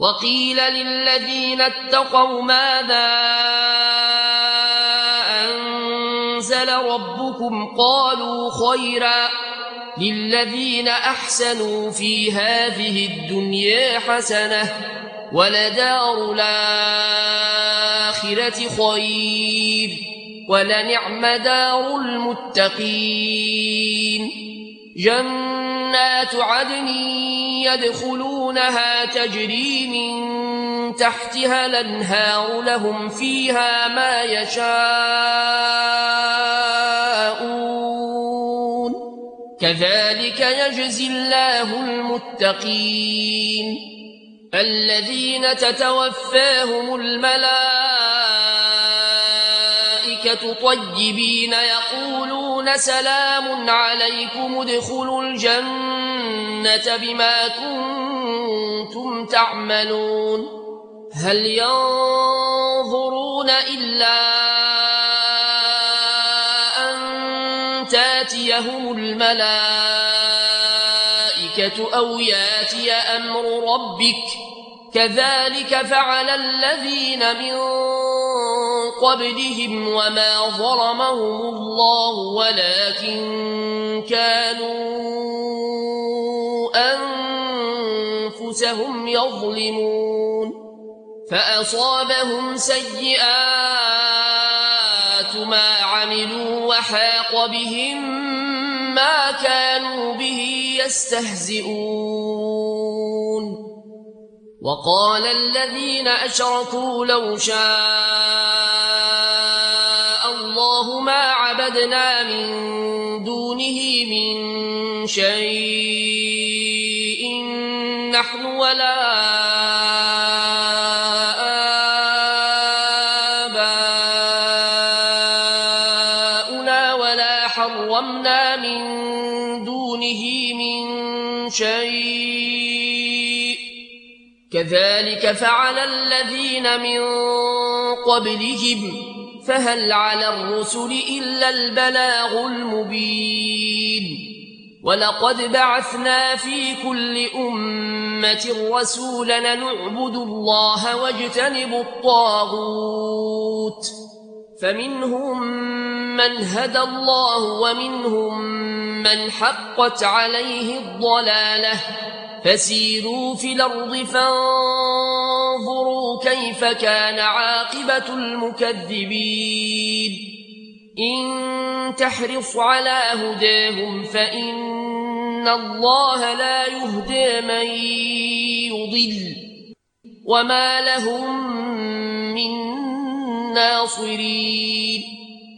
وقيل للذين اتقوا ماذا أنزل ربكم قالوا خيرا للذين أحسنوا في هذه الدنيا حسنة ولدار الآخرة خير ولنعم دار المتقين جنات عدن يدخلونها تجري من تحتها الأنهار لهم فيها ما يشاءون كذلك يجزي الله المتقين الذين تتوفاهم الملائكة طيبين يقولون سلام عليكم ادخلوا الجنة بما كنتم تعملون هل ينظرون إلا أن تاتيهم الملائكة أو ياتي أمر ربك كذلك فعل الذين من قبلهم وما ظلمهم الله ولكن كانوا أنفسهم يظلمون فأصابهم سيئات ما عملوا وحاق بهم ما كانوا به يستهزئون وقال الذين أشركوا لو شاء الله ما عبدنا من دونه من شيء نحن ولا آباؤنا ولا حرمنا من دونه من شيء كذلك فعل الذين من قبلهم فهل على الرسل إلا البلاغ المبين ولقد بعثنا في كل أمة رسولا نعبد الله واجتنب الطاغوت فمنهم من هدى الله ومنهم من حقت عليه الضلالة فسيروا في الأرض فانظروا كيف كان عاقبة المكذبين إن تحرص على هداهم فإن الله لا يهدي من يضل وما لهم من ناصرين